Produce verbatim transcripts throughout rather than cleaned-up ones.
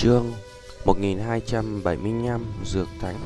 Chương một nghìn hai trăm bảy mươi lăm Dược Thánh.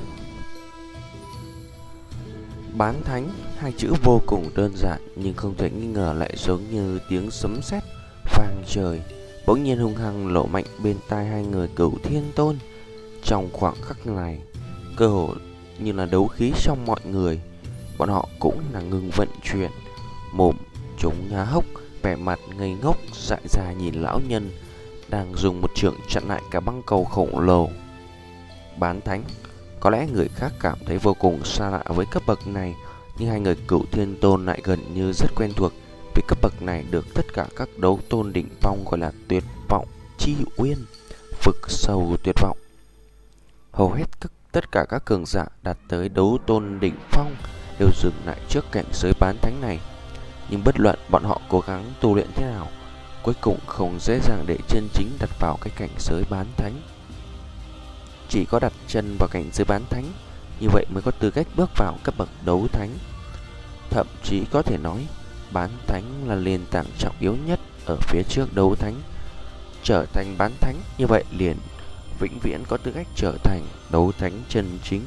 Bán thánh, hai chữ vô cùng đơn giản nhưng không thể nghi ngờ lại giống như tiếng sấm sét vang trời, bỗng nhiên hung hăng lộ mạnh bên tai hai người Cửu Thiên Tôn. Trong khoảng khắc này, cơ hồ như là đấu khí trong mọi người, bọn họ cũng là ngừng vận chuyển, mồm chúng há hốc, vẻ mặt ngây ngốc dại ra nhìn lão nhân đang dùng một chưởng chặn lại cả băng cầu khổng lồ. Bán thánh, có lẽ người khác cảm thấy vô cùng xa lạ với cấp bậc này, nhưng hai người Cửu Thiên Tôn lại gần như rất quen thuộc, vì cấp bậc này được tất cả các đấu tôn đỉnh phong gọi là tuyệt vọng chi uyên, vực sâu tuyệt vọng. Hầu hết các, tất cả các cường giả đạt tới đấu tôn đỉnh phong đều dừng lại trước cảnh giới bán thánh này, nhưng bất luận bọn họ cố gắng tu luyện thế nào, cuối cùng không dễ dàng để chân chính đặt vào cái cảnh giới bán thánh. Chỉ có đặt chân vào cảnh giới bán thánh, như vậy mới có tư cách bước vào cấp bậc đấu thánh. Thậm chí có thể nói, bán thánh là nền tảng trọng yếu nhất ở phía trước đấu thánh. Trở thành bán thánh, như vậy liền vĩnh viễn có tư cách trở thành đấu thánh chân chính.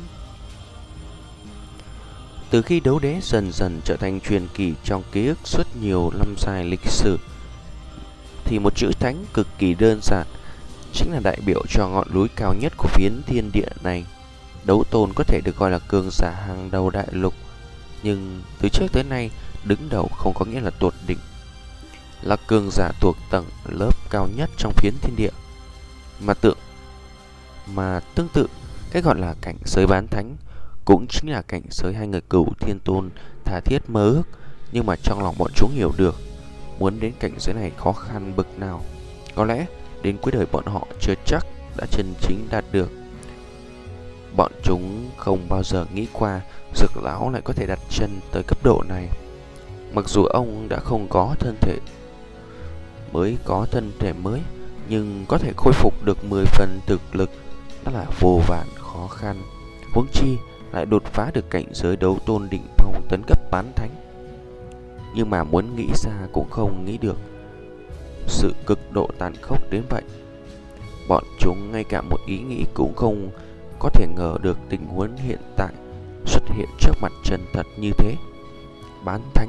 Từ khi đấu đế dần dần trở thành truyền kỳ trong ký ức suốt nhiều năm dài lịch sử, thì một chữ thánh cực kỳ đơn giản, chính là đại biểu cho ngọn núi cao nhất của phiến thiên địa này. Đấu tôn có thể được gọi là cường giả hàng đầu đại lục, nhưng từ trước tới nay, đứng đầu không có nghĩa là tột đỉnh, là cường giả thuộc tầng lớp cao nhất trong phiến thiên địa. Mà tượng Mà tương tự, cái gọi là cảnh giới bán thánh cũng chính là cảnh giới hai người Cửu Thiên Tôn tha thiết mơ ước, nhưng mà trong lòng bọn chúng hiểu được, muốn đến cảnh giới này khó khăn bực nào. Có lẽ đến cuối đời bọn họ chưa chắc đã chân chính đạt được. Bọn chúng không bao giờ nghĩ qua Dược lão lại có thể đặt chân tới cấp độ này. Mặc dù ông đã không có thân thể mới có thân thể mới, nhưng có thể khôi phục được mười phần thực lực đã là vô vàn khó khăn, huống chi lại đột phá được cảnh giới đấu tôn đỉnh phong tấn cấp bán thánh. Nhưng mà muốn nghĩ ra cũng không nghĩ được, sự cực độ tàn khốc đến vậy. Bọn chúng ngay cả một ý nghĩ cũng không có thể ngờ được tình huống hiện tại xuất hiện trước mặt chân thật như thế. Bán thánh.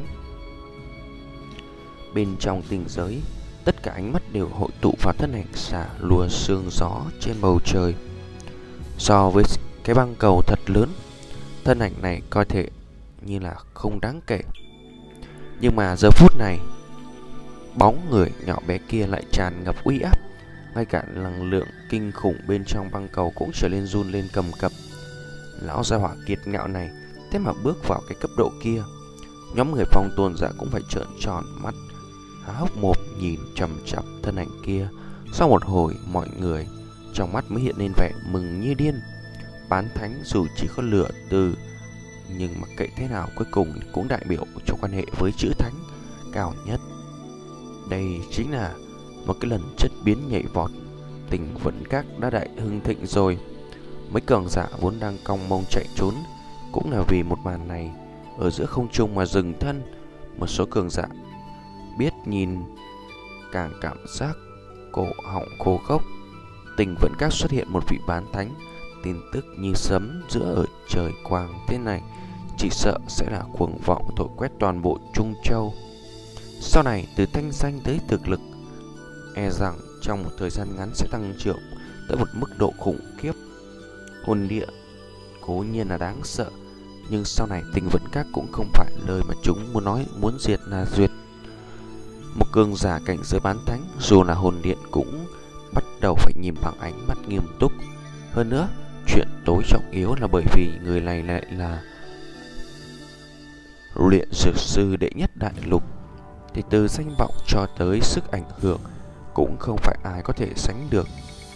Bên trong tinh giới, tất cả ánh mắt đều hội tụ vào thân ảnh xả lùa sương gió trên bầu trời. So với cái băng cầu thật lớn, thân ảnh này coi thể như là không đáng kể. Nhưng mà giờ phút này, bóng người nhỏ bé kia lại tràn ngập uy áp, ngay cả năng lượng kinh khủng bên trong băng cầu cũng trở lên run lên cầm cập. Lão gia hỏa kiệt ngạo này thế mà bước vào cái cấp độ kia, nhóm người phong tôn giả cũng phải trợn tròn mắt, há hốc mồm nhìn chằm chằm thân ảnh kia. Sau một hồi, mọi người trong mắt mới hiện lên vẻ mừng như điên. Bán thánh dù chỉ có lửa từ, nhưng mặc kệ thế nào cuối cùng cũng đại biểu cho quan hệ với chữ thánh cao nhất. Đây chính là một cái lần chất biến nhảy vọt. Tình Vẫn Các đã đại hưng thịnh rồi. Mấy cường giả vốn đang cong mông chạy trốn cũng là vì một màn này ở giữa không trung mà dừng thân. Một số cường giả biết nhìn càng cảm giác cổ họng khô khốc. Tình Vẫn Các xuất hiện một vị bán thánh, tin tức như sấm giữa ở trời quang thế này chỉ sợ sẽ là cuồng vọng thổi quét toàn bộ Trung Châu. Sau này từ thanh danh tới thực lực, e rằng trong một thời gian ngắn sẽ tăng trưởng tới một mức độ khủng khiếp. Hồn địa cố nhiên là đáng sợ, nhưng sau này Tình Vẫn Các cũng không phải lời mà chúng muốn nói muốn diệt là duyệt. Một cường giả cảnh giới bán thánh, dù là hồn điện cũng bắt đầu phải nhìn bằng ánh mắt nghiêm túc. Hơn nữa, chuyện tối trọng yếu là bởi vì người này lại là luyện dược sư đệ nhất đại lục, thì từ danh vọng cho tới sức ảnh hưởng cũng không phải ai có thể sánh được.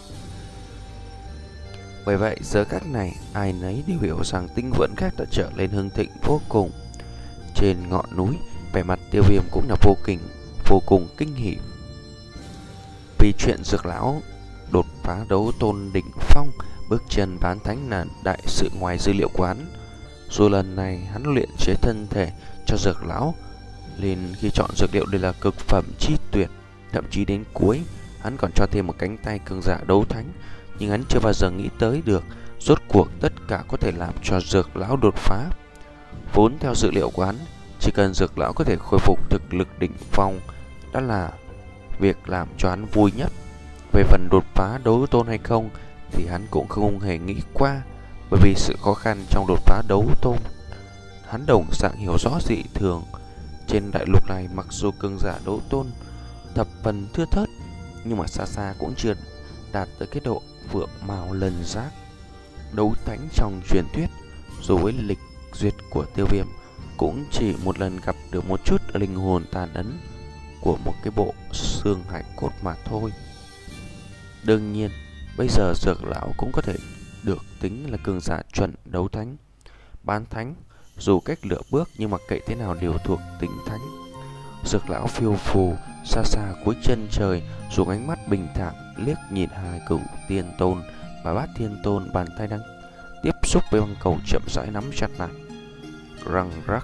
Bởi vậy giờ khắc này, ai nấy đều hiểu rằng Tinh Vẫn Các đã trở lên hưng thịnh vô cùng. Trên ngọn núi, vẻ mặt Tiêu Viêm cũng là vô cùng vô cùng kinh hỉ, vì chuyện Dược lão đột phá đấu tôn đỉnh phong, bước chân bán thánh là đại sự ngoài dữ liệu quán. Dù lần này hắn luyện chế thân thể cho Dược lão, nên khi chọn dược liệu đều là cực phẩm chi tuyệt. Thậm chí đến cuối, hắn còn cho thêm một cánh tay cường giả đấu thánh, nhưng hắn chưa bao giờ nghĩ tới được rốt cuộc tất cả có thể làm cho Dược lão đột phá. Vốn theo dự liệu của hắn, chỉ cần Dược lão có thể khôi phục thực lực đỉnh phong đã là việc làm cho hắn vui nhất. Về phần đột phá đấu tôn hay không thì hắn cũng không hề nghĩ qua, bởi vì sự khó khăn trong đột phá đấu tôn hắn đồng dạng hiểu rõ dị thường. Trên đại lục này mặc dù cường giả đấu tôn thập phần thưa thớt, nhưng mà xa xa cũng chưa đạt tới cái độ vượng mào lần giác. Đấu thánh trong truyền thuyết, dù với lịch duyệt của Tiêu Viêm, cũng chỉ một lần gặp được một chút linh hồn tàn ấn của một cái bộ xương hải cốt mà thôi. Đương nhiên, bây giờ Dược lão cũng có thể được tính là cường giả chuẩn đấu thánh. Bán thánh, dù cách lựa bước nhưng mà kệ thế nào đều thuộc tính thánh. Dược lão phiêu phù xa xa cuối chân trời, dùng ánh mắt bình thản liếc nhìn hai cửu tiên tôn và bát thiên tôn, bàn tay đang tiếp xúc với băng cầu chậm rãi nắm chặt lại. Răng rắc.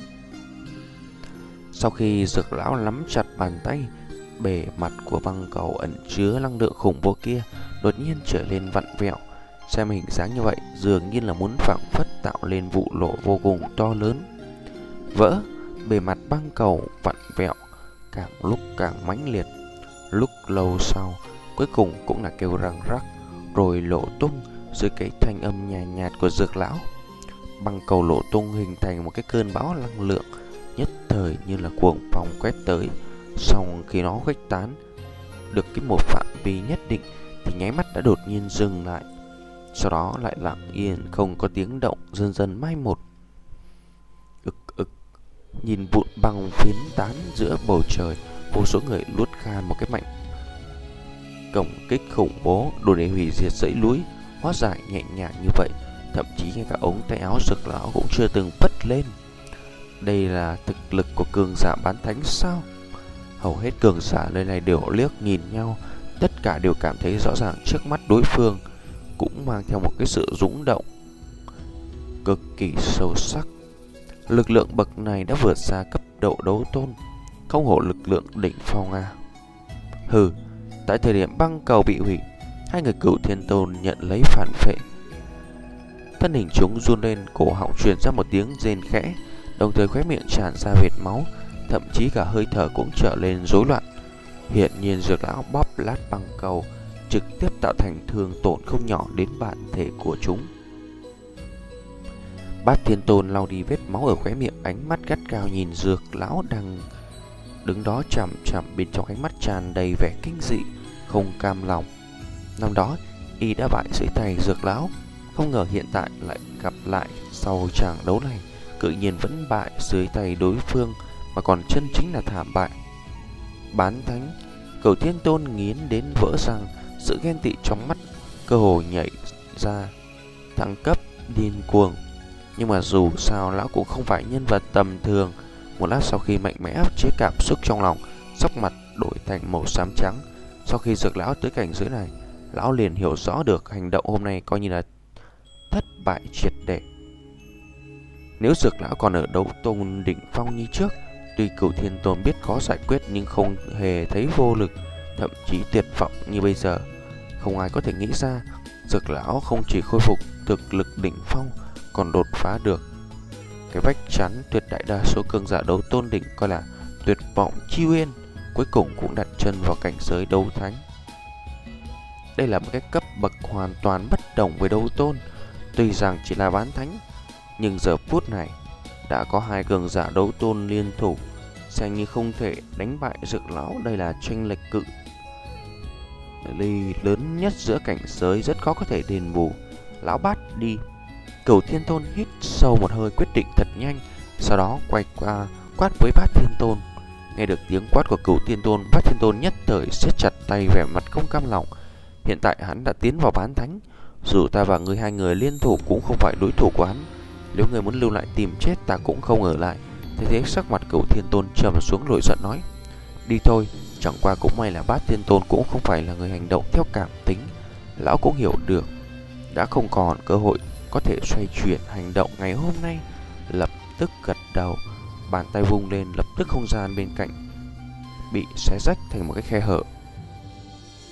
Sau khi Dược lão nắm chặt bàn tay, bề mặt của băng cầu ẩn chứa năng lượng khủng bố kia đột nhiên trở lên vặn vẹo. Xem hình dáng như vậy, dường như là muốn phảng phất tạo lên vụ nổ vô cùng to lớn. Vỡ, bề mặt băng cầu vặn vẹo càng lúc càng mãnh liệt. Lúc lâu sau, cuối cùng cũng là kêu răng rắc, rồi nổ tung dưới cái thanh âm nhàn nhạt, nhạt của Dược lão. Băng cầu nổ tung hình thành một cái cơn bão năng lượng, nhất thời như là cuồng phong quét tới. Xong khi nó khuếch tán được cái một phạm vi nhất định thì nháy mắt đã đột nhiên dừng lại, sau đó lại lặng yên không có tiếng động, dần dần mai một. Ực ực, nhìn vụn băng phiến tán giữa bầu trời, vô số người luốt khan một cái mạnh cổng kích khủng bố đủ để hủy diệt dãy núi. Hóa giải nhẹ nhàng như vậy, thậm chí ngay cả ống tay áo Dược lão cũng chưa từng phất lên. Đây là thực lực của cường giả bán thánh sao? Hầu hết cường giả nơi này đều liếc nhìn nhau, tất cả đều cảm thấy rõ ràng trước mắt đối phương cũng mang theo một cái sự rung động cực kỳ sâu sắc. Lực lượng bậc này đã vượt xa cấp độ đấu tôn, không hổ lực lượng đỉnh phong à. Hừ, tại thời điểm băng cầu bị hủy, hai người cửu thiên tôn nhận lấy phản phệ. Thân hình chúng run lên, cổ họng truyền ra một tiếng rên khẽ, đồng thời khóe miệng tràn ra vệt máu, thậm chí cả hơi thở cũng trở lên rối loạn. Hiện nhiên Dược lão bóp lát băng cầu, trực tiếp tạo thành thương tổn không nhỏ đến bản thể của chúng. Bát Thiên Tôn lau đi vết máu ở khóe miệng, ánh mắt gắt gao nhìn Dược lão đang đứng đó chằm chằm, bên trong ánh mắt tràn đầy vẻ kinh dị, không cam lòng. Năm đó y đã bại dưới tay Dược lão, không ngờ hiện tại lại gặp lại sau tràng đấu này, tự nhiên vẫn bại dưới tay đối phương, mà còn chân chính là thảm bại. Bán thánh, Cửu Thiên Tôn nghiến đến vỡ răng, sự ghen tị trong mắt cơ hồ nhảy ra, thăng cấp điên cuồng. Nhưng mà dù sao lão cũng không phải nhân vật tầm thường. Một lát sau khi mạnh mẽ áp chế cảm xúc trong lòng, sắc mặt đổi thành màu xám trắng. Sau khi Dược lão tới cảnh giới này, lão liền hiểu rõ được hành động hôm nay coi như là thất bại triệt để. Nếu Dược lão còn ở đấu tôn đỉnh phong như trước, tuy Cửu Thiên Tôn biết khó giải quyết nhưng không hề thấy vô lực, thậm chí tuyệt vọng như bây giờ. Không ai có thể nghĩ ra Dược lão không chỉ khôi phục thực lực đỉnh phong, còn đột phá được cái vách chắn tuyệt đại đa số cường giả đấu tôn đỉnh coi là tuyệt vọng chi uyên, cuối cùng cũng đặt chân vào cảnh giới đấu thánh. Đây là một cái cấp bậc hoàn toàn bất đồng với đấu tôn. Tuy rằng chỉ là bán thánh, nhưng giờ phút này đã có hai cường giả đấu tôn liên thủ, xem như không thể đánh bại Dược lão. Đây là chênh lệch cự ly lớn nhất giữa cảnh giới, rất khó có thể đền bù. Lão Bát đi. Cửu Thiên Tôn hít sâu một hơi, quyết định thật nhanh, sau đó quay qua quát với Bát Thiên Tôn. Nghe được tiếng quát của Cửu Thiên Tôn, Bát Thiên Tôn nhất thời siết chặt tay, vẻ mặt không cam lòng. Hiện tại hắn đã tiến vào bán thánh, dù ta và ngươi hai người liên thủ cũng không phải đối thủ của hắn. Nếu ngươi muốn lưu lại tìm chết, ta cũng không ở lại. Thế thế sắc mặt Cửu Thiên Tôn trầm xuống, nổi giận nói: đi thôi. Chẳng qua cũng may là Bát Thiên Tôn cũng không phải là người hành động theo cảm tính. Lão cũng hiểu được đã không còn cơ hội có thể xoay chuyển hành động ngày hôm nay, lập tức gật đầu, bàn tay vung lên, lập tức không gian bên cạnh bị xé rách thành một cái khe hở.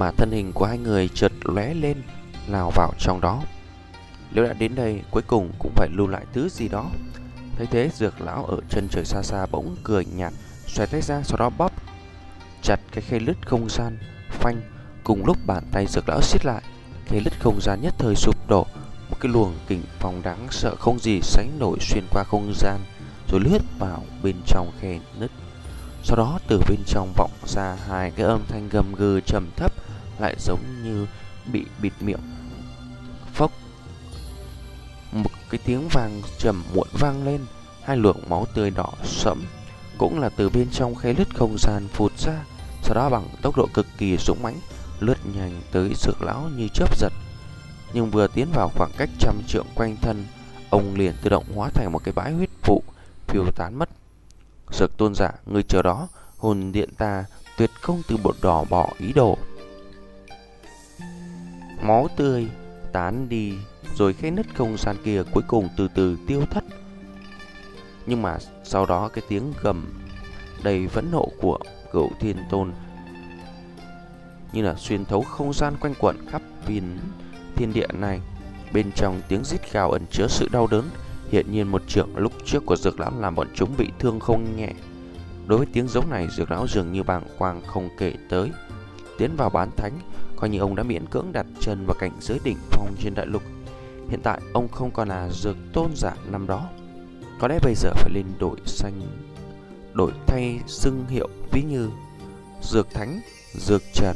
mà thân hình của hai người chợt lóe lên, lao vào trong đó. Nếu đã đến đây, cuối cùng cũng phải lưu lại thứ gì đó. Thấy thế, Dược lão ở chân trời xa xa bỗng cười nhạt, xoay tay ra, sau đó bóp chặt cái khe lứt không gian. Phanh, cùng lúc bàn tay Dược lão siết lại, khe lứt không gian nhất thời sụp đổ. Một cái luồng kình phong đáng sợ không gì sánh nổi xuyên qua không gian, rồi lướt vào bên trong khe nứt. Sau đó từ bên trong vọng ra hai cái âm thanh gầm gừ trầm thấp, lại giống như bị bịt miệng. Phốc, một cái tiếng vang trầm muộn vang lên, hai luồng máu tươi đỏ sẫm cũng là từ bên trong khe lứt không gian phụt ra, sau đó bằng tốc độ cực kỳ dũng mãnh lướt nhanh tới Dược lão như chớp giật. Nhưng vừa tiến vào khoảng cách trăm trượng quanh thân, ông liền tự động hóa thành một cái bãi huyết vụ phiêu tán mất. Dược tôn giả, người chờ đó, hồn điện ta tuyệt không từ bột đỏ bỏ ý đồ. Máu tươi tán đi, rồi khe nứt không gian kia cuối cùng từ từ tiêu thất. Nhưng mà sau đó cái tiếng gầm đầy phẫn nộ của Cửu Thiên Tôn như là xuyên thấu không gian quanh quẩn khắp viên thiên địa này. Bên trong tiếng rít gào ẩn chứa sự đau đớn. Hiện nhiên một trượng lúc trước của Dược lão làm bọn chúng bị thương không nhẹ. Đối với tiếng giống này, Dược lão dường như bàng quang không kể tới. Tiến vào bán thánh, coi như ông đã miễn cưỡng đặt chân vào cảnh giới đỉnh phong trên đại lục. Hiện tại ông không còn là Dược tôn giả năm đó. Có lẽ bây giờ phải lên đổi xanh, đổi thay xưng hiệu, ví như Dược Thánh, Dược Trần.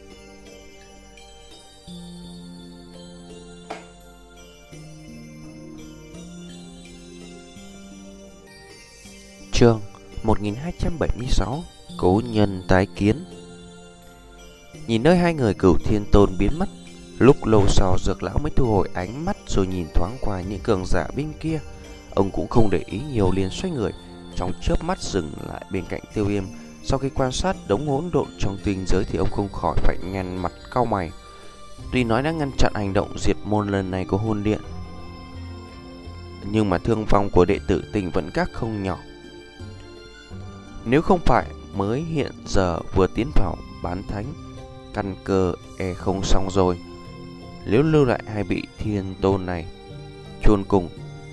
Chương một nghìn hai trăm bảy mươi sáu, Cố nhân tái kiến. Nhìn nơi hai người Cửu Thiên Tôn biến mất, lúc lâu sau Dược lão mới thu hồi ánh mắt, rồi nhìn thoáng qua những cường giả bên kia. Ông cũng không để ý nhiều, liền xoay người, trong chớp mắt dừng lại bên cạnh Tiêu Viêm. Sau khi quan sát đống hỗn độn trong tinh giới thì ông không khỏi phải nhăn mặt cau mày. Tuy nói đã ngăn chặn hành động diệt môn lần này của hồn điện, nhưng mà thương vong của đệ tử Tình Vẫn Các không nhỏ. Nếu không phải mới hiện giờ vừa tiến vào bán thánh, căn cơ e không xong rồi. Nếu lưu lại hai vị thiên tôn này chôn cùng.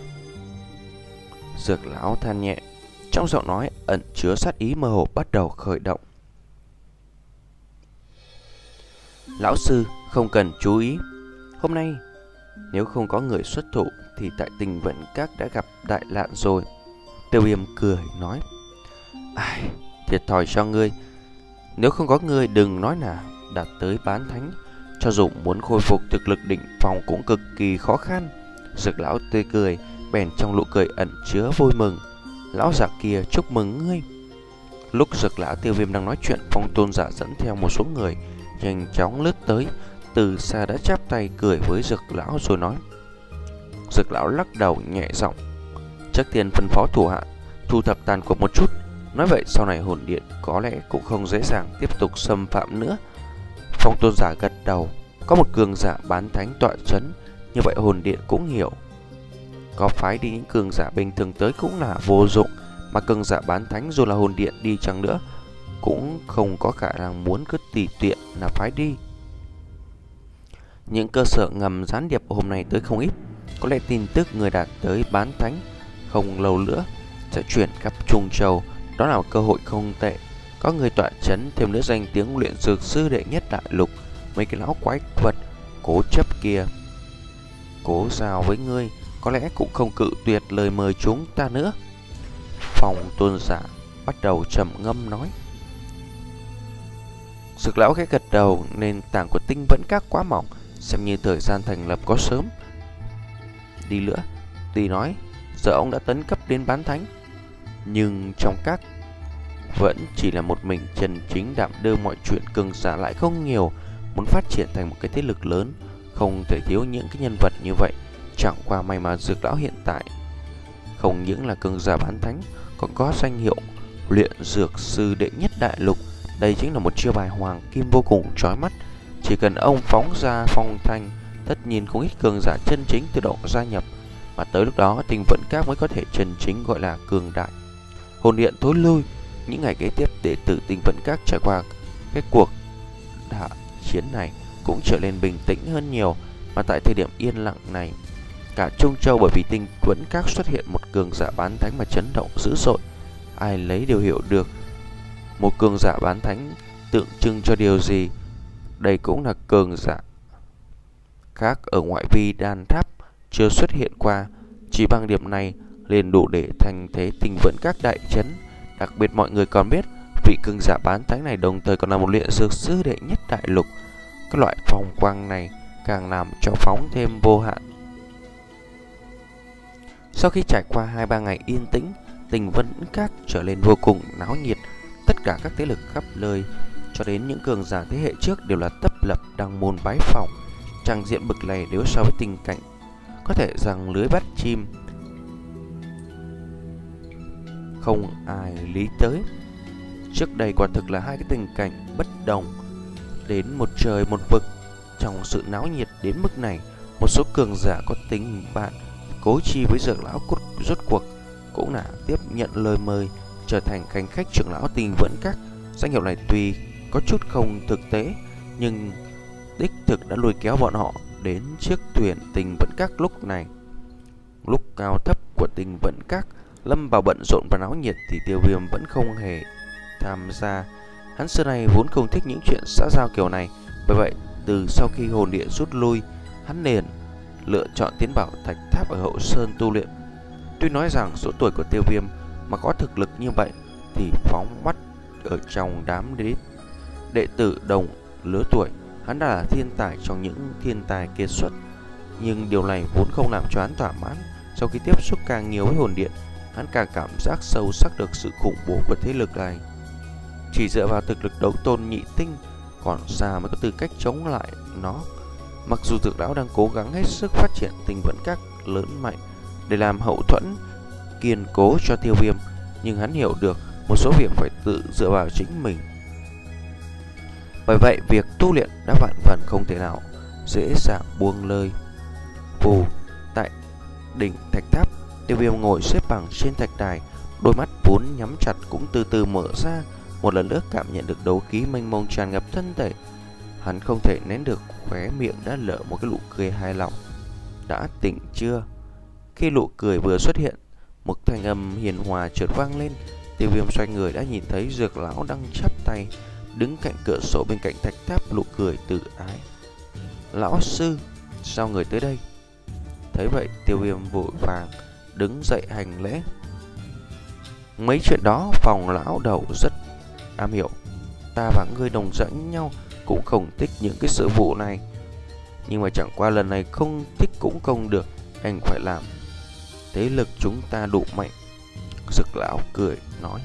Dược lão than nhẹ, trong giọng nói ẩn chứa sát ý mơ hồ bắt đầu khởi động. Lão sư không cần chú ý. Hôm nay nếu không có người xuất thủ thì tại Tình Vẫn Các đã gặp đại nạn rồi. Tiêu Viêm cười nói, ai, thiệt thòi cho ngươi. Nếu không có ngươi đừng nói là đạt tới bán thánh, cho dù muốn khôi phục thực lực đỉnh phong cũng cực kỳ khó khăn. Dược lão tươi cười, bèn trong nụ cười ẩn chứa vui mừng. Lão giả kia chúc mừng ngươi. Lúc Dược lão Tiêu Viêm đang nói chuyện, Phong tôn giả dẫn theo một số người nhanh chóng lướt tới, từ xa đã chắp tay cười với Dược lão rồi nói. Dược lão lắc đầu nhẹ giọng, trước tiên phân phó thủ hạ thu thập tàn cuộc một chút. Nói vậy sau này hồn điện có lẽ cũng không dễ dàng tiếp tục xâm phạm nữa. Phong tôn giả gật đầu, có một cường giả bán thánh tọa chấn, như vậy hồn điện cũng hiểu. Có phái đi những cường giả bình thường tới cũng là vô dụng, mà cường giả bán thánh dù là hồn điện đi chăng nữa cũng không có khả năng muốn cứ tùy tiện là phái đi. Những cơ sở ngầm gián điệp hôm nay tới không ít, có lẽ tin tức người đạt tới bán thánh không lâu nữa sẽ chuyển khắp Trung Châu. Đó là một cơ hội không tệ. Có người tọa chấn, thêm nữa danh tiếng luyện dược sư đệ nhất đại lục. Mấy cái lão quái vật cố chấp kia cố giao với ngươi, có lẽ cũng không cự tuyệt lời mời chúng ta nữa. Phong tôn giả bắt đầu trầm ngâm nói. Dược lão khẽ gật đầu, nền tảng của Tinh Vẫn Các quá mỏng, xem như thời gian thành lập có sớm đi nữa. Tuy nói giờ ông đã tấn cấp đến bán thánh, nhưng trong các vẫn chỉ là một mình chân chính đảm đương mọi chuyện, cường giả lại không nhiều. Muốn phát triển thành một cái thế lực lớn, không thể thiếu những cái nhân vật như vậy. Chẳng qua may mà Dược lão hiện tại không những là cường giả bán thánh, còn có danh hiệu luyện dược sư đệ nhất đại lục. Đây chính là một chiêu bài hoàng kim vô cùng chói mắt. Chỉ cần ông phóng ra phong thanh, tất nhiên không ít cường giả chân chính tự động gia nhập, mà tới lúc đó Tình Vẫn Các mới có thể chân chính gọi là cường đại. Hồn điện thối lui. Những ngày kế tiếp, đệ tử Tình Vẫn Các trải qua cái cuộc đã chiến này cũng trở nên bình tĩnh hơn nhiều. Mà tại thời điểm yên lặng này, cả Trung Châu bởi vì Tinh Vẫn Các xuất hiện một cường giả bán thánh mà chấn động dữ dội. Ai lấy đều hiểu được một cường giả bán thánh tượng trưng cho điều gì. Đây cũng là cường giả khác ở ngoại vi đan tháp chưa xuất hiện qua. Chỉ bằng điểm này liền đủ để thành thế Tinh Vẫn Các đại chấn. Đặc biệt mọi người còn biết vị cường giả bán thánh này đồng thời còn là một luyện dược sư đệ nhất đại lục. Các loại phong quang này càng làm cho phóng thêm vô hạn. Sau khi trải qua hai ba ngày yên tĩnh, Tinh Vẫn Các trở nên vô cùng náo nhiệt. Tất cả các thế lực khắp nơi cho đến những cường giả thế hệ trước đều là tấp lập đăng môn bái phỏng. Trang diện bực này nếu so với tình cảnh có thể rằng lưới bắt chim không ai lý tới. Trước đây quả thực là hai cái tình cảnh bất đồng, đến một trời một vực. Trong sự náo nhiệt đến mức này, một số cường giả có tình bạn cố chi với Dược lão cốt rốt cuộc cũng là tiếp nhận lời mời trở thành khanh khách trưởng lão Tinh Vẫn Các. Danh hiệu này tuy có chút không thực tế, nhưng đích thực đã lôi kéo bọn họ đến chiếc thuyền Tinh Vẫn Các lúc này. Lúc cao thấp của Tinh Vẫn Các lâm vào bận rộn và náo nhiệt thì Tiêu Viêm vẫn không hề tham gia. Hắn xưa này vốn không thích những chuyện xã giao kiểu này, bởi vậy từ sau khi hồn địa rút lui, hắn liền lựa chọn tiến vào thạch tháp ở hậu sơn tu luyện. Tuy nói rằng số tuổi của Tiêu Viêm mà có thực lực như vậy thì phóng mắt ở trong đám đế đệ tử đồng lứa tuổi, hắn đã là thiên tài trong những thiên tài kiệt xuất. Nhưng điều này vốn không làm cho hắn thỏa mãn. Sau khi tiếp xúc càng nhiều với hồn điện, hắn càng cảm giác sâu sắc được sự khủng bố của thế lực này. Chỉ dựa vào thực lực đấu tôn nhị tinh còn xa mới có tư cách chống lại nó. Mặc dù Dược lão đang cố gắng hết sức phát triển Tinh Vẫn Các lớn mạnh để làm hậu thuẫn kiên cố cho Tiêu Viêm, nhưng hắn hiểu được một số việc phải tự dựa vào chính mình. Bởi vậy việc tu luyện đã vạn phần không thể nào dễ dàng buông lơi. Vù, tại đỉnh thạch tháp, Tiêu Viêm ngồi xếp bằng trên thạch đài, đôi mắt vốn nhắm chặt cũng từ từ mở ra, một lần nữa cảm nhận được đấu khí mênh mông tràn ngập thân thể. Hắn không thể nén được, khóe miệng đã lở một cái nụ cười hài lòng. Đã tỉnh chưa? Khi nụ cười vừa xuất hiện, một thanh âm hiền hòa chợt vang lên. Tiêu Viêm xoay người đã nhìn thấy Dược lão đang chắp tay đứng cạnh cửa sổ bên cạnh thạch tháp, nụ cười tự ái. Lão sư, sao người tới đây? Thấy vậy, Tiêu Viêm vội vàng đứng dậy hành lễ. Mấy chuyện đó phòng lão đầu rất am hiểu. Ta và ngươi đồng dẫn nhau, cũng không thích những cái sự vụ này. Nhưng mà chẳng qua lần này không thích cũng không được, anh phải làm. Thế lực chúng ta đủ mạnh. Dược lão cười nói.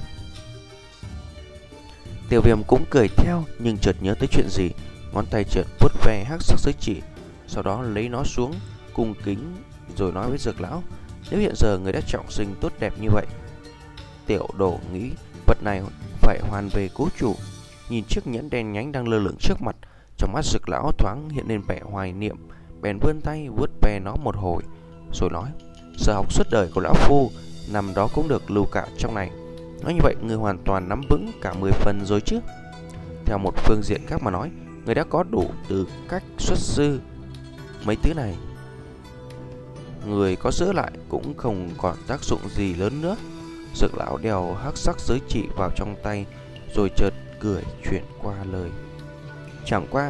Tiêu Viêm cũng cười theo, nhưng chợt nhớ tới chuyện gì, ngón tay chợt vuốt ve hắc sắc giới chỉ, sau đó lấy nó xuống, cung kính rồi nói với Dược lão: nếu hiện giờ người đã trọng sinh tốt đẹp như vậy, tiểu đồ nghĩ vật này phải hoàn về cố chủ. Nhìn chiếc nhẫn đen nhánh đang lơ lửng trước mặt, trong mắt Dược lão thoáng hiện lên vẻ hoài niệm, bèn vươn tay vuốt ve nó một hồi, rồi nói: sở học suốt đời của lão phu nằm đó cũng được lưu cả trong này. Nói như vậy, người hoàn toàn nắm vững cả mười phần rồi chứ. Theo một phương diện khác mà nói, người đã có đủ tư cách xuất sư. Mấy thứ này người có giữ lại cũng không còn tác dụng gì lớn nữa. Dược lão đeo hắc sắc giới chỉ vào trong tay, rồi chợt cười chuyển qua lời: chẳng qua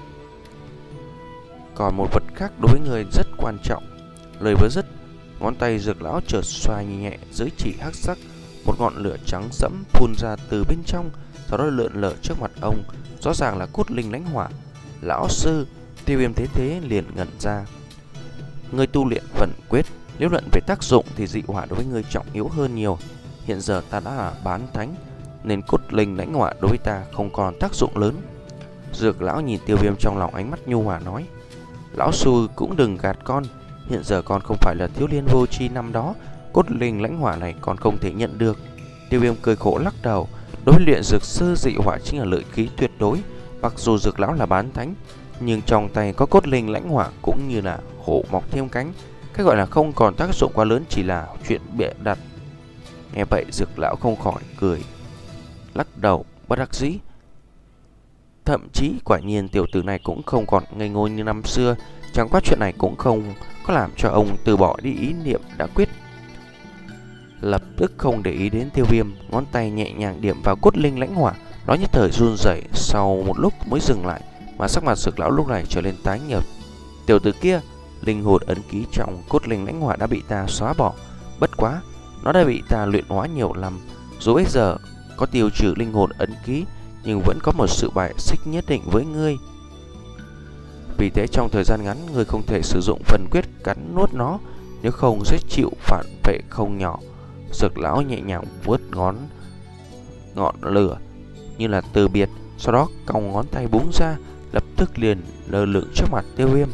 còn một vật khác đối với người rất quan trọng. Lời vừa dứt, ngón tay Dược lão chợt xoay nhẹ giới chỉ hắc sắc, một ngọn lửa trắng sẫm phun ra từ bên trong, sau đó lượn lờ trước mặt ông, rõ ràng là cốt linh lãnh hỏa. Lão sư, Tiêu Viêm thế thế liền ngẩn ra. Người tu luyện vận quyết, nếu luận về tác dụng thì dị hỏa đối với người trọng yếu hơn nhiều. Hiện giờ ta đã là bán thánh, nên cốt linh lãnh hỏa đối với ta không còn tác dụng lớn. Dược lão nhìn Tiêu Viêm trong lòng ánh mắt nhu hòa nói: lão sư cũng đừng gạt con, hiện giờ con không phải là thiếu niên vô tri năm đó, cốt linh lãnh hỏa này còn không thể nhận được. Tiêu Viêm cười khổ lắc đầu. Đối với luyện dược sư, dị hỏa chính là lợi khí tuyệt đối. Mặc dù Dược lão là bán thánh, nhưng trong tay có cốt linh lãnh hỏa cũng như là hổ mọc thêm cánh. Cái gọi là không còn tác dụng quá lớn chỉ là chuyện bịa đặt. Nghe vậy, Dược lão không khỏi cười lắc đầu bất đắc dĩ. Thậm chí quả nhiên tiểu tử này cũng không còn ngây ngô như năm xưa. Chẳng qua chuyện này cũng không có làm cho ông từ bỏ đi ý niệm đã quyết. Lập tức không để ý đến Tiêu Viêm, ngón tay nhẹ nhàng điểm vào cốt linh lãnh hỏa. Nó nhất thời run rẩy, sau một lúc mới dừng lại, mà sắc mặt Dược lão lúc này trở lên tái nhợt. Tiểu tử kia, linh hồn ấn ký trong cốt linh lãnh hỏa đã bị ta xóa bỏ. Bất quá, nó đã bị ta luyện hóa nhiều lắm. Dù bây giờ có tiêu trừ linh hồn ấn ký, nhưng vẫn có một sự bài xích nhất định với ngươi. Vì thế trong thời gian ngắn, ngươi không thể sử dụng phần quyết cắn nuốt nó, nếu không sẽ chịu phản vệ không nhỏ. Dược lão nhẹ nhàng vuốt ngón ngọn lửa như là từ biệt, sau đó cong ngón tay búng ra, lập tức liền lơ lửng trước mặt Tiêu Viêm.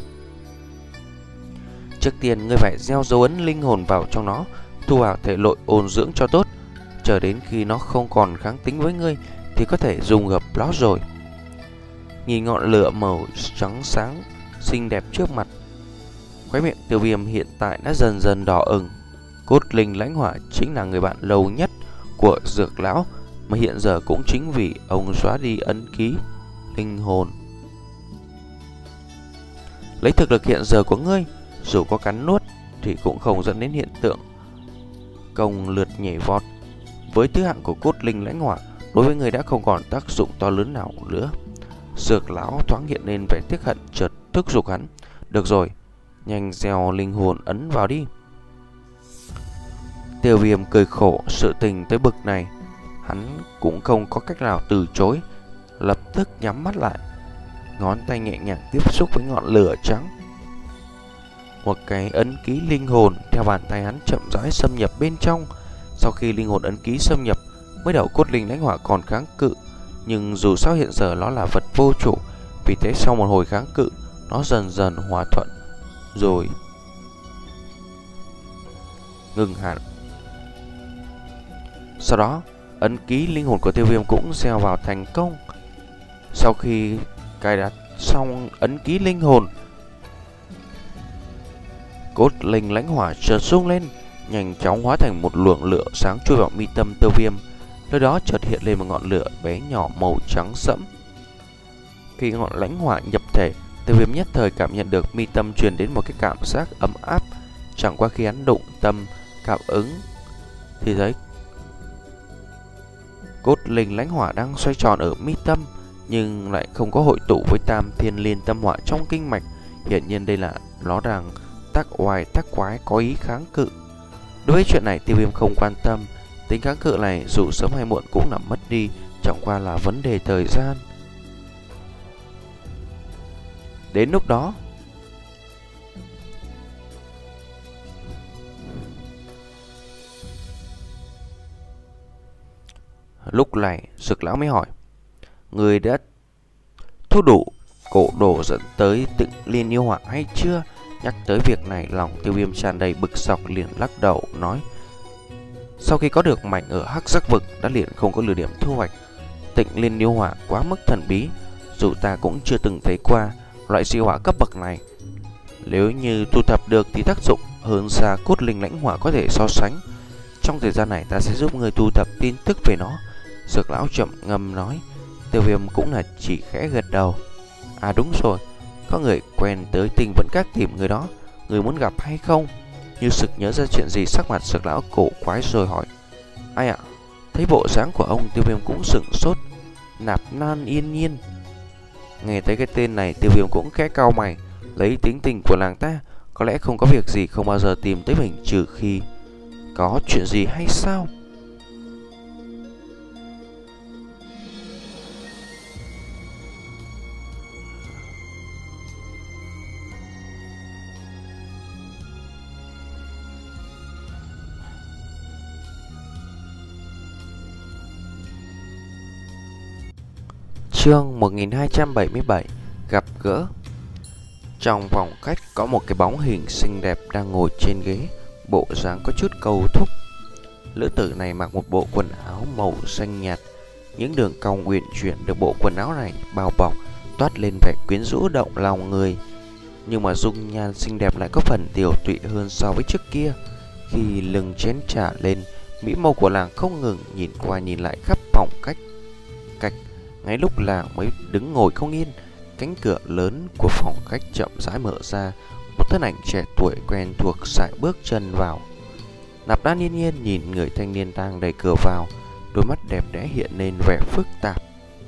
Trước tiên ngươi phải gieo dấu ấn linh hồn vào trong nó, thu vào thể nội ôn dưỡng cho tốt, chờ đến khi nó không còn kháng tính với ngươi thì có thể dùng gập nó rồi. Nhìn ngọn lửa màu trắng sáng xinh đẹp trước mặt, khóe miệng Tiêu Viêm hiện tại đã dần dần đỏ ửng. Cốt linh lãnh hỏa chính là người bạn lâu nhất của Dược lão, mà hiện giờ cũng chính vì ông xóa đi ấn ký linh hồn. Lấy thực lực hiện giờ của ngươi, dù có cắn nuốt thì cũng không dẫn đến hiện tượng công lượt nhảy vọt. Với thứ hạng của cốt linh lãnh hỏa, đối với người đã không còn tác dụng to lớn nào nữa. Dược lão thoáng hiện lên vẻ tiếc hận, chợt thúc giục hắn. Được rồi, nhanh gieo linh hồn ấn vào đi. Tiêu Viêm cười khổ, sự tình tới bực này hắn cũng không có cách nào từ chối, lập tức nhắm mắt lại, ngón tay nhẹ nhàng tiếp xúc với ngọn lửa trắng. Một cái ấn ký linh hồn theo bàn tay hắn chậm rãi xâm nhập bên trong. Sau khi linh hồn ấn ký xâm nhập, mới đầu cốt linh lãnh hỏa còn kháng cự, nhưng dù sao hiện giờ nó là vật vô chủ, vì thế sau một hồi kháng cự, nó dần dần hòa thuận rồi ngừng hẳn. Sau đó, ấn ký linh hồn của Tiêu Viêm cũng gieo vào thành công. Sau khi cài đặt xong ấn ký linh hồn, cốt linh lãnh hỏa chợt rung lên, nhanh chóng hóa thành một luồng lửa sáng chui vào mi tâm Tiêu Viêm. Nơi đó chợt hiện lên một ngọn lửa bé nhỏ màu trắng sẫm. Khi ngọn lãnh hỏa nhập thể, Tiêu Viêm nhất thời cảm nhận được mi tâm truyền đến một cái cảm giác ấm áp. Chẳng qua khi hắn đụng tâm cảm ứng thì thấy cốt linh lãnh hỏa đang xoay tròn ở mi tâm, nhưng lại không có hội tụ với tam thiên liên tâm hỏa trong kinh mạch. Hiển nhiên đây là nó đang tác oai tác quái, có ý kháng cự. Đối với chuyện này Tiêu Viêm không quan tâm. Tính kháng cự này dù sớm hay muộn cũng nằm mất đi, chẳng qua là vấn đề thời gian. Đến lúc đó, lúc này Dược lão mới hỏi: người đã thu đủ cổ đồ dẫn tới Tịnh Liên yêu hỏa hay chưa? Nhắc tới việc này, lòng Tiêu Viêm tràn đầy bực dọc, liền lắc đầu nói: sau khi có được mảnh ở Hắc Sắc vực đã liền không có lựa điểm thu hoạch. Tịnh Liên yêu hỏa quá mức thần bí, dù ta cũng chưa từng thấy qua loại siêu hỏa cấp bậc này. Nếu như thu thập được thì tác dụng hơn xa cốt linh lãnh hỏa có thể so sánh. Trong thời gian này ta sẽ giúp người thu thập tin tức về nó. Dược lão chậm ngâm nói. Tiêu Viêm cũng là chỉ khẽ gật đầu. À đúng rồi, có người quen tới Tinh Vẫn Các tìm người đó, người muốn gặp hay không? Như sực nhớ ra chuyện gì, sắc mặt Dược lão cổ quái rồi hỏi: ai ạ? Thấy bộ dáng của ông, Tiêu Viêm cũng sửng sốt. Nạp Nan Yên Nhiên. Nghe thấy cái tên này, Tiêu Viêm cũng khẽ cau mày. Lấy tính tình của làng ta, có lẽ không có việc gì không bao giờ tìm tới mình, trừ khi có chuyện gì hay sao? Chương một nghìn hai trăm bảy mươi bảy. Gặp gỡ. Trong phòng khách có một cái bóng hình xinh đẹp đang ngồi trên ghế, bộ dáng có chút cầu thúc. Nữ tử này mặc một bộ quần áo màu xanh nhạt, những đường cong uyển chuyển được bộ quần áo này bao bọc, toát lên vẻ quyến rũ động lòng người. Nhưng mà dung nhan xinh đẹp lại có phần tiều tụy hơn so với trước kia. Khi lưng chén trà lên, mỹ mâu của nàng không ngừng nhìn qua nhìn lại khắp phòng khách. Cách Ngay lúc làng mới đứng ngồi không yên, cánh cửa lớn của phòng khách chậm rãi mở ra. Một thân ảnh trẻ tuổi quen thuộc sải bước chân vào. Nạp Lan yên nhiên nhìn người thanh niên đang đẩy cửa vào, đôi mắt đẹp đẽ hiện lên vẻ phức tạp.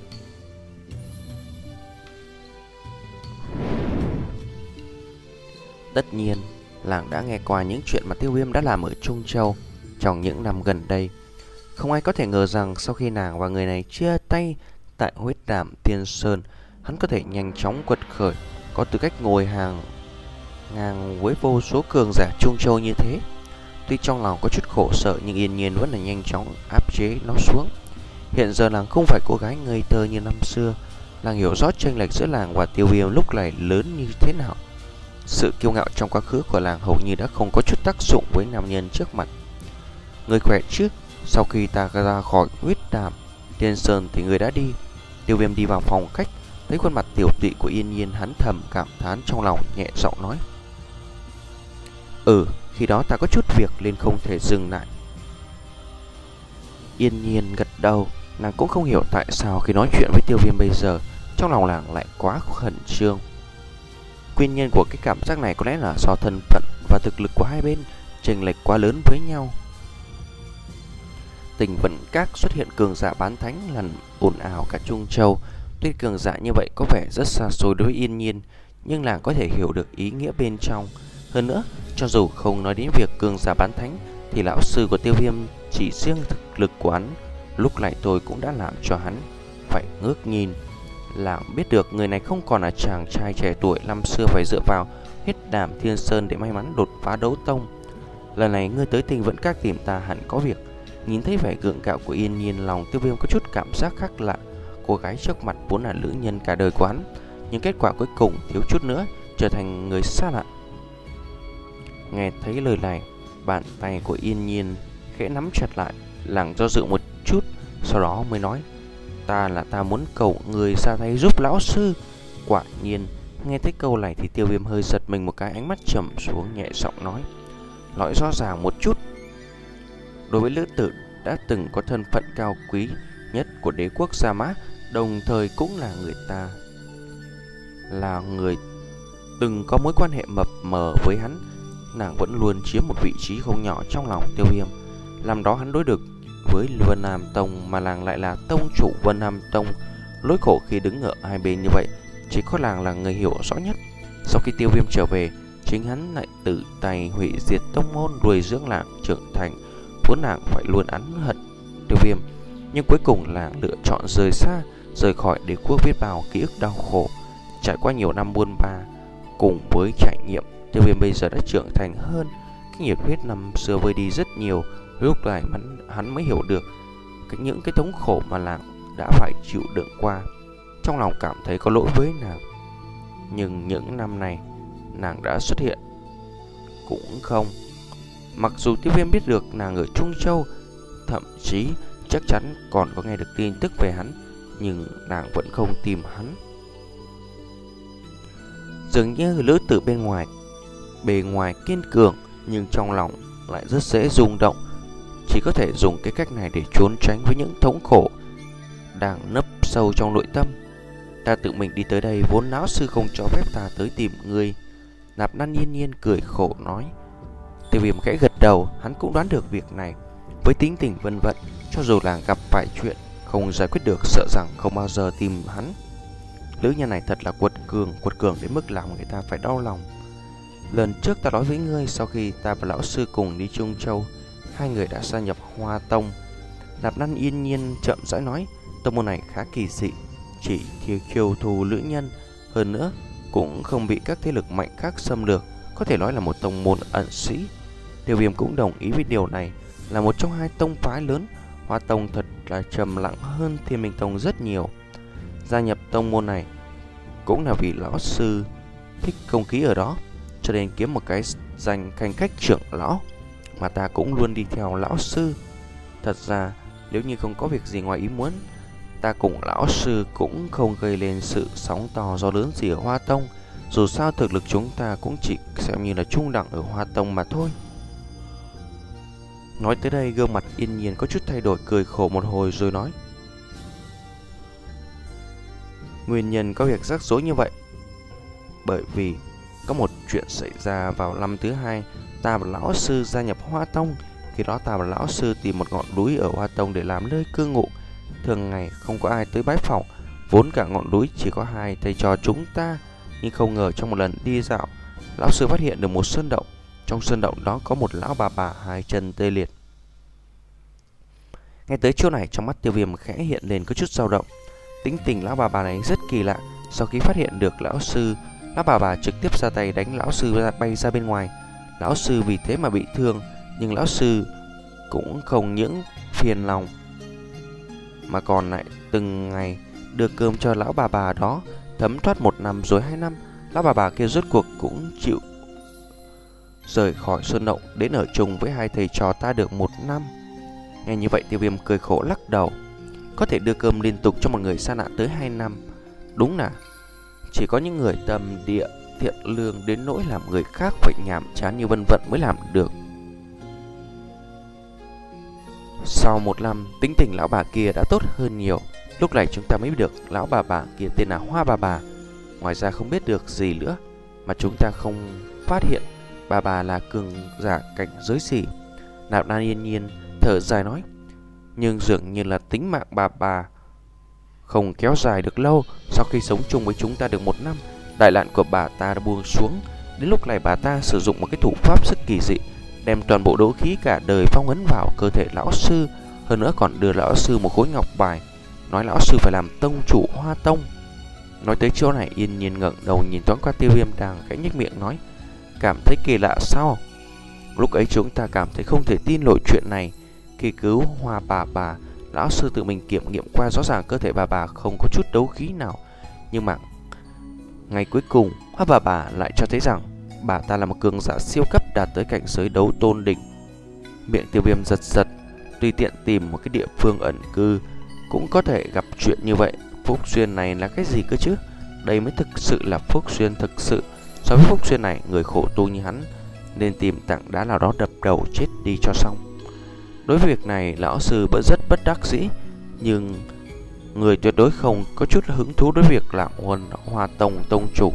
Tất nhiên, làng đã nghe qua những chuyện mà Tiêu Viêm đã làm ở Trung Châu trong những năm gần đây. Không ai có thể ngờ rằng sau khi nàng và người này chia tay tại huyết đàm Tiên Sơn, hắn có thể nhanh chóng quật khởi, có tư cách ngồi hàng ngang với vô số cường giả Trung Châu như thế. Tuy trong lòng có chút khổ sở nhưng Yên Nhiên vẫn là nhanh chóng áp chế nó xuống. Hiện giờ nàng không phải cô gái ngây thơ như năm xưa, nàng hiểu rõ chênh lệch giữa làng và Tiêu Viêm lúc này lớn như thế nào. Sự kiêu ngạo trong quá khứ của làng hầu như đã không có chút tác dụng với nam nhân trước mặt. Người khỏe chứ? Sau khi ta ra khỏi huyết đàm Tiên Sơn thì người đã đi. Tiêu Viêm đi vào phòng khách, thấy khuôn mặt tiểu tụy của Yên Nhiên, hắn thầm cảm thán trong lòng, nhẹ giọng nói: Ừ, khi đó ta có chút việc nên không thể dừng lại. Yên Nhiên gật đầu, nàng cũng không hiểu tại sao khi nói chuyện với Tiêu Viêm bây giờ trong lòng nàng lại quá khẩn trương. Nguyên nhân của cái cảm giác này có lẽ là do thân phận và thực lực của hai bên chênh lệch quá lớn với nhau. Tình Vận Các xuất hiện cường giả bán thánh làm ồn ào cả Trung Châu. Tuy cường giả như vậy có vẻ rất xa xôi đối với Yên Nhiên, nhưng nàng có thể hiểu được ý nghĩa bên trong. Hơn nữa, cho dù không nói đến việc cường giả bán thánh, thì lão sư của Tiêu Viêm chỉ riêng thực lực của hắn lúc này tôi cũng đã làm cho hắn phải ngước nhìn. Làng biết được người này không còn là chàng trai trẻ tuổi năm xưa phải dựa vào huyết đàm Thiên Sơn để may mắn đột phá đấu tông. Lần này ngươi tới Tình Vận Các tìm ta hẳn có việc. Nhìn thấy vẻ gượng gạo của Yên Nhiên, lòng Tiêu Viêm có chút cảm giác khác lạ. Cô gái trước mặt vốn là nữ nhân cả đời của hắn, nhưng kết quả cuối cùng thiếu chút nữa trở thành người xa lạ. Nghe thấy lời này, bàn tay của Yên Nhiên khẽ nắm chặt lại. Làng do dự một chút, sau đó mới nói: Ta là ta muốn cầu người ra tay giúp lão sư. Quả nhiên, nghe thấy câu này thì Tiêu Viêm hơi giật mình một cái, ánh mắt trầm xuống, nhẹ giọng nói: Nói rõ ràng một chút. Đối với lữ tử đã từng có thân phận cao quý nhất của đế quốc Gia Mã, đồng thời cũng là người ta là người từng có mối quan hệ mập mờ với hắn, nàng vẫn luôn chiếm một vị trí không nhỏ trong lòng Tiêu Viêm. Làm đó hắn đối được với Vân Nam Tông, mà làng lại là tông chủ Vân Nam Tông. Lối khổ khi đứng ở hai bên như vậy, chỉ có làng là người hiểu rõ nhất. Sau khi Tiêu Viêm trở về, chính hắn lại tự tay hủy diệt tông môn, nuôi dưỡng làng trưởng thành, vốn nàng phải luôn oán hận Tiêu Viêm. Nhưng cuối cùng làng lựa chọn rời xa, rời khỏi đế quốc biết bao ký ức đau khổ. Trải qua nhiều năm buôn ba cùng với trải nghiệm, Tiêu Viêm bây giờ đã trưởng thành hơn. Cái nhiệt huyết năm xưa vơi đi rất nhiều. Lúc này hắn mới hiểu được cái những cái thống khổ mà làng đã phải chịu đựng qua. Trong lòng cảm thấy có lỗi với nàng. Nhưng những năm này nàng đã xuất hiện cũng không. Mặc dù Tiêu Viêm biết được nàng ở Trung Châu, thậm chí chắc chắn còn có nghe được tin tức về hắn, nhưng nàng vẫn không tìm hắn. Dường như lữ tử bên ngoài bề ngoài kiên cường, nhưng trong lòng lại rất dễ rung động. Chỉ có thể dùng cái cách này để trốn tránh với những thống khổ đang nấp sâu trong nội tâm. Ta tự mình đi tới đây, vốn lão sư không cho phép ta tới tìm ngươi. Nạp Lan Yên Nhiên cười khổ nói. Tiêu Viêm khẽ gật đầu, hắn cũng đoán được việc này. Với tính tình vân vận, cho dù là gặp phải chuyện không giải quyết được, sợ rằng không bao giờ tìm hắn. Nữ nhân này thật là quật cường, quật cường đến mức làm người ta phải đau lòng. Lần trước ta nói với ngươi, sau khi ta và lão sư cùng đi Trung Châu, hai người đã gia nhập Hoa Tông. Nạp Lan Yên Nhiên chậm rãi nói. Tông môn này khá kỳ dị, chỉ thiếu chiêu thù lữ nhân, hơn nữa cũng không bị các thế lực mạnh khác xâm lược, có thể nói là một tông môn ẩn sĩ. Tiêu Viêm cũng đồng ý với điều này. Là một trong hai tông phái lớn, Hoa Tông thật là trầm lặng hơn Thiên Minh Tông rất nhiều. Gia nhập tông môn này cũng là vì lão sư thích không khí ở đó, cho nên kiếm một cái danh canh cách trưởng lão, mà ta cũng luôn đi theo lão sư. Thật ra nếu như không có việc gì ngoài ý muốn, ta cùng lão sư cũng không gây lên sự sóng to gió lớn gì ở Hoa Tông. Dù sao thực lực chúng ta cũng chỉ xem như là trung đẳng ở Hoa Tông mà thôi. Nói tới đây, gương mặt Yên Nhiên có chút thay đổi, cười khổ một hồi rồi nói. Nguyên nhân có việc rắc rối như vậy bởi vì có một chuyện xảy ra vào năm thứ hai ta và lão sư gia nhập Hoa Tông. Khi đó ta và lão sư tìm một ngọn núi ở Hoa Tông để làm nơi cư ngụ. Thường ngày không có ai tới bái phỏng, vốn cả ngọn núi chỉ có hai thầy trò chúng ta. Nhưng không ngờ trong một lần đi dạo, lão sư phát hiện được một sơn động. Trong sơn động đó có một lão bà bà hai chân tê liệt. Ngay tới chỗ này, trong mắt Tiêu Viêm khẽ hiện lên có chút dao động. Tính tình lão bà bà này rất kỳ lạ. Sau khi phát hiện được lão sư, lão bà bà trực tiếp ra tay đánh lão sư ra bay ra bên ngoài. Lão sư vì thế mà bị thương, nhưng lão sư cũng không những phiền lòng mà còn lại từng ngày đưa cơm cho lão bà bà đó. Thấm thoát một năm rồi hai năm, lão bà bà kia rốt cuộc cũng chịu rời khỏi sơn động đến ở chung với hai thầy trò ta được một năm. Nghe như vậy Tiêu Viêm cười khổ lắc đầu. Có thể đưa cơm liên tục cho một người xa nạn tới hai năm, đúng là chỉ có những người tâm địa thiện lương đến nỗi làm người khác phải nhàm chán như Vân Vận mới làm được. Sau một năm, tính tình lão bà kia đã tốt hơn nhiều. Lúc này chúng ta mới biết được lão bà bà kia tên là Hoa bà bà. Ngoài ra không biết được gì nữa, mà chúng ta không phát hiện bà bà là cường giả cảnh giới gì. Nạp Lan yên nhiên thở dài nói, nhưng dường như là tính mạng bà bà không kéo dài được lâu. Sau khi sống chung với chúng ta được một năm, đại nạn của bà ta đã buông xuống. Đến lúc này bà ta sử dụng một cái thủ pháp rất kỳ dị, đem toàn bộ đấu khí cả đời phong ấn vào cơ thể lão sư. Hơn nữa còn đưa lão sư một khối ngọc bài, nói lão sư phải làm tông chủ Hoa Tông. Nói tới chỗ này, yên nhiên ngẩng đầu nhìn thoáng qua Tiêu Viêm đang khẽ nhếch miệng nói, cảm thấy kỳ lạ sao? Lúc ấy chúng ta cảm thấy không thể tin nổi chuyện này. Khi cứu Hoa bà bà, lão sư tự mình kiểm nghiệm qua, rõ ràng cơ thể bà bà không có chút đấu khí nào. Nhưng mà ngày cuối cùng, Hoa bà bà lại cho thấy rằng bà ta là một cường giả siêu cấp đạt tới cảnh giới đấu tôn đỉnh. Miệng Tiêu Viêm giật giật, tùy tiện tìm một cái địa phương ẩn cư cũng có thể gặp chuyện như vậy. Phúc duyên này là cái gì cơ chứ? Đây mới thực sự là phúc duyên thực sự. So với phúc duyên này, người khổ tu như hắn nên tìm tảng đá nào đó đập đầu chết đi cho xong. Đối với việc này, lão sư vẫn rất bất đắc dĩ, nhưng người tuyệt đối không có chút hứng thú đối với việc làm huân Hoa Tông tông chủ.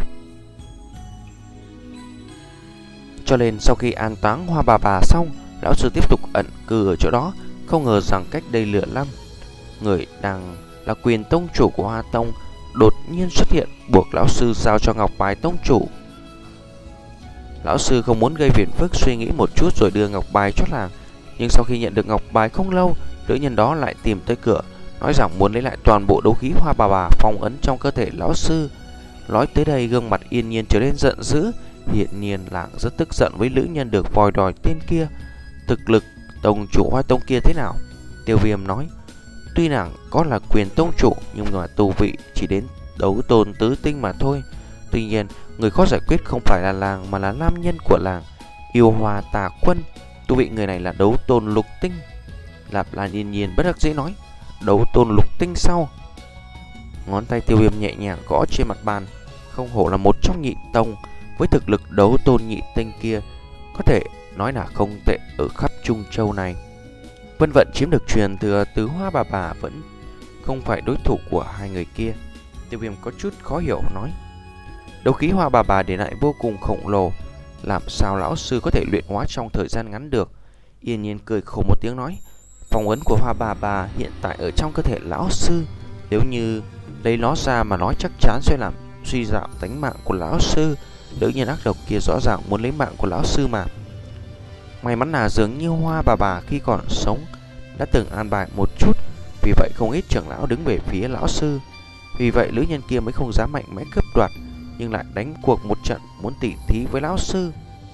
Cho nên sau khi an táng Hoa bà bà xong, lão sư tiếp tục ẩn cư ở chỗ đó. Không ngờ rằng cách đây lửa năm, người đang là quyền tông chủ của Hoa Tông đột nhiên xuất hiện, buộc lão sư giao cho ngọc bài tông chủ. Lão sư không muốn gây phiền phức, suy nghĩ một chút rồi đưa ngọc bài cho làng. Nhưng sau khi nhận được ngọc bài không lâu, nữ nhân đó lại tìm tới cửa, nói rằng muốn lấy lại toàn bộ đấu khí Hoa bà bà phong ấn trong cơ thể lão sư. Nói tới đây, gương mặt yên nhiên trở nên giận dữ. Hiển nhiên làng rất tức giận với nữ nhân được vòi đòi tên kia. Thực lực tông chủ Hoa Tông kia thế nào? Tiêu Viêm nói, tuy nàng có là quyền tông chủ, nhưng mà tu vị chỉ đến đấu tôn tứ tinh mà thôi. Tuy nhiên, người khó giải quyết không phải là làng mà là nam nhân của làng, Yêu Hoa Tà Quân. Tu vị người này là đấu tôn lục tinh. Lạp Lan yên nhiên bất đắc dĩ nói, đấu tôn lục tinh sao? Ngón tay Tiêu Viêm nhẹ nhàng gõ trên mặt bàn. Không hổ là một trong nhị tông, với thực lực đấu tôn nhị tinh kia có thể nói là không tệ ở khắp Trung Châu này. Vân Vận chiếm được truyền thừa từ Hoa bà bà vẫn không phải đối thủ của hai người kia. Tiêu Viêm có chút khó hiểu nói, đấu khí Hoa bà bà để lại vô cùng khổng lồ, làm sao lão sư có thể luyện hóa trong thời gian ngắn được? Yên nhiên cười khổ một tiếng nói, phong ấn của Hoa bà bà hiện tại ở trong cơ thể lão sư, nếu như lấy nó ra mà nói chắc chắn sẽ làm suy giảm tính mạng của lão sư. Nữ nhân ác độc kia rõ ràng muốn lấy mạng của lão sư mà. May mắn là dường như Hoa bà bà khi còn sống đã từng an bài một chút, vì vậy không ít trưởng lão đứng về phía lão sư. Vì vậy nữ nhân kia mới không dám mạnh mẽ cướp đoạt, nhưng lại đánh cuộc một trận muốn tỉ thí với lão sư.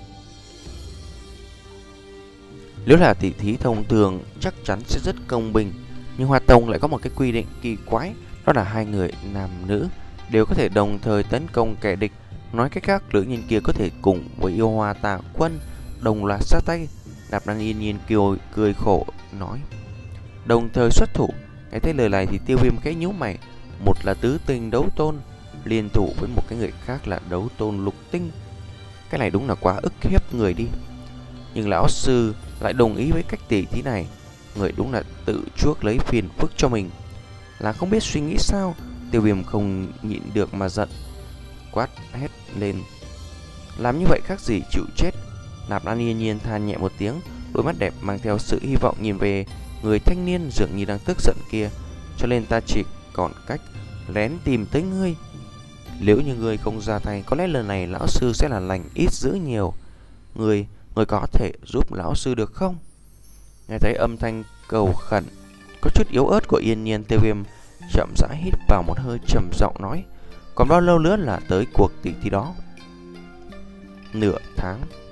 Nếu là tỉ thí thông thường chắc chắn sẽ rất công bình, nhưng Hoa Tông lại có một cái quy định kỳ quái, đó là hai người nam nữ đều có thể đồng thời tấn công kẻ địch. Nói cách khác, nữ nhân kia có thể cùng với Yêu Hoa Tà Quân đồng loạt ra tay. Nạp Lan yên nhiên kiều cười khổ nói, đồng thời xuất thủ. Nghe thấy lời này thì Tiêu Viêm khẽ nhíu mày. Một là tứ tinh đấu tôn liên thủ với một cái người khác là đấu tôn lục tinh, cái này đúng là quá ức hiếp người đi. Nhưng lão sư lại đồng ý với cách tỉ thí này, người đúng là tự chuốc lấy phiền phức cho mình. Là không biết suy nghĩ sao, Tiêu Viêm không nhịn được mà giận, quát hét lên. Làm như vậy khác gì chịu chết. Nạp Lan yên nhiên than nhẹ một tiếng, đôi mắt đẹp mang theo sự hy vọng nhìn về người thanh niên dường như đang tức giận kia. Cho nên ta chỉ còn cách lén tìm tới ngươi. Nếu như ngươi không ra tay, có lẽ lần này lão sư sẽ là lành ít dữ nhiều. Ngươi, ngươi có thể giúp lão sư được không? Nghe thấy âm thanh cầu khẩn có chút yếu ớt của Yên Nhiên, Tiêu Viêm chậm rãi hít vào một hơi, trầm giọng nói: còn bao lâu nữa là tới cuộc tỷ thí đó? Nửa tháng.